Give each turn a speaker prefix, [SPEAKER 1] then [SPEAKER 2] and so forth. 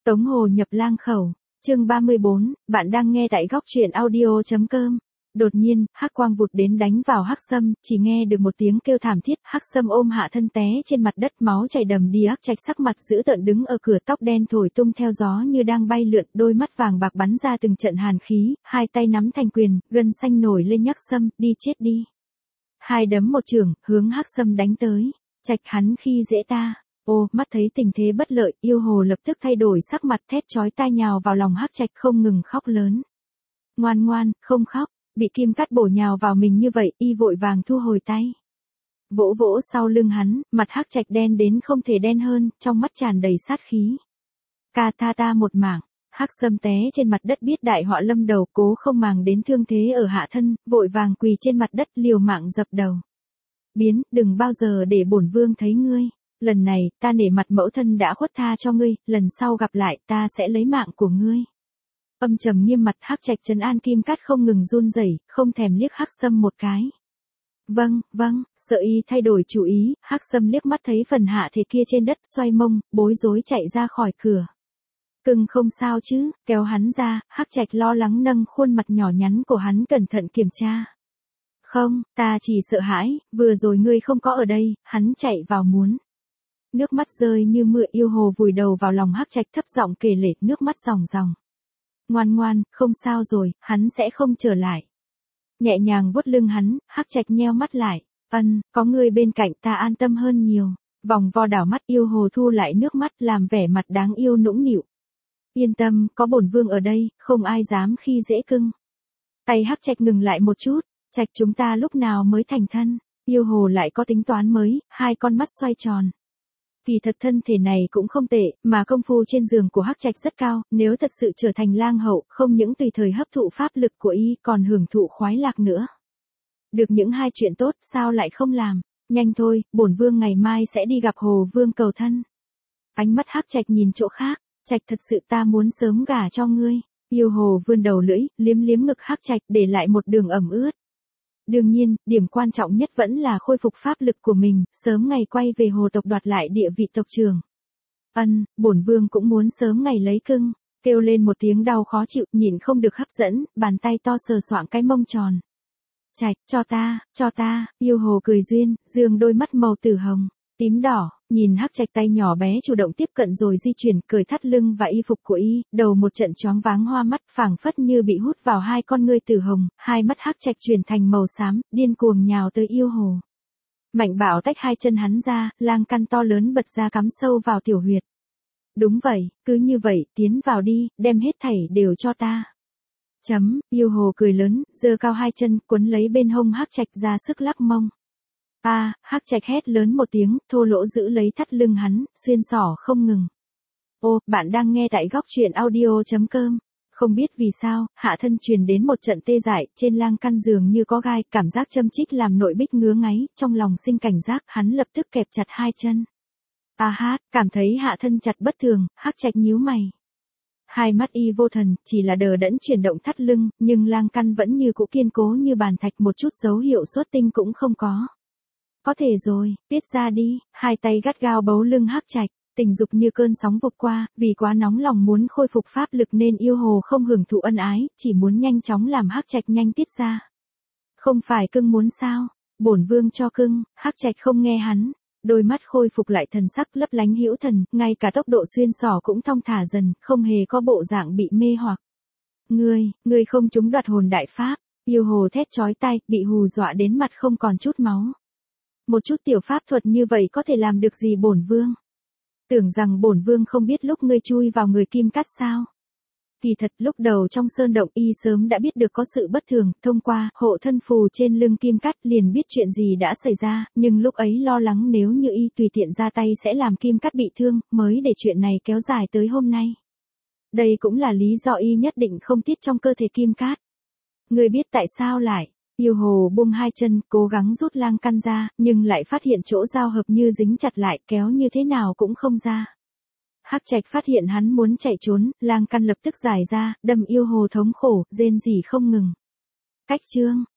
[SPEAKER 1] Tống Hồ nhập lang khẩu, chương 34, bạn đang nghe tại góc truyện audio.com. Đột nhiên, hắc quang vụt đến đánh vào Hắc Sâm, chỉ nghe được một tiếng kêu thảm thiết, Hắc Sâm ôm hạ thân té trên mặt đất, máu chảy đầm đìa. Hắc Trạch sắc mặt dữ tợn đứng ở cửa, tóc đen thổi tung theo gió như đang bay lượn, đôi mắt vàng bạc bắn ra từng trận hàn khí, hai tay nắm thành quyền, gân xanh nổi lên. Hắc Sâm, đi chết đi. Hai đấm một chưởng, hướng Hắc Sâm đánh tới. Trạch, hắn khi dễ ta. Ô, mắt thấy tình thế bất lợi, yêu hồ lập tức thay đổi sắc mặt, thét chói tai nhào vào lòng Hắc Trạch, không ngừng khóc lớn. Ngoan ngoan, không khóc. Bị kim cắt bổ nhào vào mình như vậy, y vội vàng thu hồi tay. Vỗ vỗ sau lưng hắn, mặt Hắc Trạch đen đến không thể đen hơn, trong mắt tràn đầy sát khí. Ca tha ta một mảng. Hắc Sâm té trên mặt đất biết đại họa lâm đầu, cố không màng đến thương thế ở hạ thân, vội vàng quỳ trên mặt đất liều mạng dập đầu. Biến, đừng bao giờ để bổn vương thấy ngươi. Lần này, ta nể mặt mẫu thân đã khuất tha cho ngươi, lần sau gặp lại ta sẽ lấy mạng của ngươi. Âm trầm nghiêm mặt, Hắc Trạch trấn an kim cắt không ngừng run rẩy, không thèm liếc Hắc Sâm một cái. Vâng, sợ y thay đổi chủ ý, Hắc Sâm liếc mắt thấy phần hạ thể kia trên đất, xoay mông, bối rối chạy ra khỏi cửa. Cưng không sao chứ, kéo hắn ra, Hắc Trạch lo lắng nâng khuôn mặt nhỏ nhắn của hắn cẩn thận kiểm tra. Không, ta chỉ sợ hãi, vừa rồi ngươi không có ở đây, hắn chạy vào muốn. Nước mắt rơi như mưa, yêu hồ vùi đầu vào lòng Hắc Trạch thấp giọng kể lể, nước mắt ròng ròng. Ngoan ngoan, không sao rồi, hắn sẽ không trở lại. Nhẹ nhàng vuốt lưng hắn, Hắc Trạch nheo mắt lại. Có người bên cạnh ta an tâm hơn nhiều. Vòng vo đảo mắt, yêu hồ thu lại nước mắt, làm vẻ mặt đáng yêu nũng nịu. Yên tâm, có bổn vương ở đây, không ai dám khi dễ cưng. Tay Hắc Trạch ngừng lại một chút. Trạch, chúng ta lúc nào mới thành thân? Yêu hồ lại có tính toán mới, hai con mắt xoay tròn. Kỳ thật thân thể này cũng không tệ, mà công phu trên giường của Hắc Trạch rất cao, nếu thật sự trở thành lang hậu, không những tùy thời hấp thụ pháp lực của y, còn hưởng thụ khoái lạc nữa. Được những hai chuyện tốt, sao lại không làm? Nhanh thôi, bổn vương ngày mai sẽ đi gặp Hồ Vương cầu thân. Ánh mắt Hắc Trạch nhìn chỗ khác, Trạch, thật sự ta muốn sớm gả cho ngươi. Yêu hồ vươn đầu lưỡi, liếm liếm ngực Hắc Trạch, để lại một đường ẩm ướt. Đương nhiên, điểm quan trọng nhất vẫn là khôi phục pháp lực của mình, sớm ngày quay về hồ tộc đoạt lại địa vị tộc trưởng. Bổn vương cũng muốn sớm ngày lấy cưng. Kêu lên một tiếng đau khó chịu, nhịn không được hấp dẫn, bàn tay to sờ soạng cái mông tròn. Trạch, cho ta, yêu hồ cười duyên, dương đôi mắt màu tử hồng, tím đỏ, nhìn Hắc Trạch tay nhỏ bé chủ động tiếp cận rồi di chuyển, cởi thắt lưng và y phục của y, đầu một trận choáng váng hoa mắt, phảng phất như bị hút vào hai con ngươi tử hồng, hai mắt Hắc Trạch chuyển thành màu xám, điên cuồng nhào tới yêu hồ. Mạnh bạo tách hai chân hắn ra, lang căn to lớn bật ra cắm sâu vào tiểu huyệt. Đúng vậy, cứ như vậy, tiến vào đi, đem hết thảy đều cho ta. Yêu hồ cười lớn, giơ cao hai chân, quấn lấy bên hông Hắc Trạch ra sức lắc mông. Hắc Trạch hét lớn một tiếng, thô lỗ giữ lấy thắt lưng hắn, xuyên xỏ không ngừng. Ô, bạn đang nghe tại góc truyện audio.com. Không biết vì sao, hạ thân truyền đến một trận tê dại, trên lang căn giường như có gai, cảm giác châm chích làm nội bích ngứa ngáy, trong lòng sinh cảnh giác, hắn lập tức kẹp chặt hai chân. Cảm thấy hạ thân chặt bất thường, Hắc Trạch nhíu mày. Hai mắt y vô thần, chỉ là đờ đẫn chuyển động thắt lưng, nhưng lang căn vẫn như cũ kiên cố như bàn thạch, một chút dấu hiệu xuất tinh cũng không có. Có thể rồi, tiết ra đi, hai tay gắt gao bấu lưng Hắc Trạch, tình dục như cơn sóng vụt qua, vì quá nóng lòng muốn khôi phục pháp lực nên yêu hồ không hưởng thụ ân ái, chỉ muốn nhanh chóng làm Hắc Trạch nhanh tiết ra. Không phải cưng muốn sao? Bổn vương cho cưng. Hắc Trạch không nghe hắn, đôi mắt khôi phục lại thần sắc lấp lánh hữu thần, ngay cả tốc độ xuyên xỏ cũng thong thả dần, không hề có bộ dạng bị mê hoặc. Ngươi không trúng đoạt hồn đại pháp. Yêu hồ thét chói tai, bị hù dọa đến mặt không còn chút máu. Một chút tiểu pháp thuật như vậy có thể làm được gì bổn vương? Tưởng rằng bổn vương không biết lúc ngươi chui vào người kim cắt sao? Kỳ thật lúc đầu trong sơn động y sớm đã biết được có sự bất thường, thông qua hộ thân phù trên lưng kim cắt liền biết chuyện gì đã xảy ra, nhưng lúc ấy lo lắng nếu như y tùy tiện ra tay sẽ làm kim cắt bị thương, mới để chuyện này kéo dài tới hôm nay. Đây cũng là lý do y nhất định không tiết trong cơ thể kim cát. Ngươi biết tại sao lại? Yêu hồ buông hai chân, cố gắng rút lang căn ra, nhưng lại phát hiện chỗ giao hợp như dính chặt lại, kéo như thế nào cũng không ra. Hắc Trạch phát hiện hắn muốn chạy trốn, lang căn lập tức giải ra, đâm yêu hồ thống khổ, rên rỉ không ngừng. Cách chương,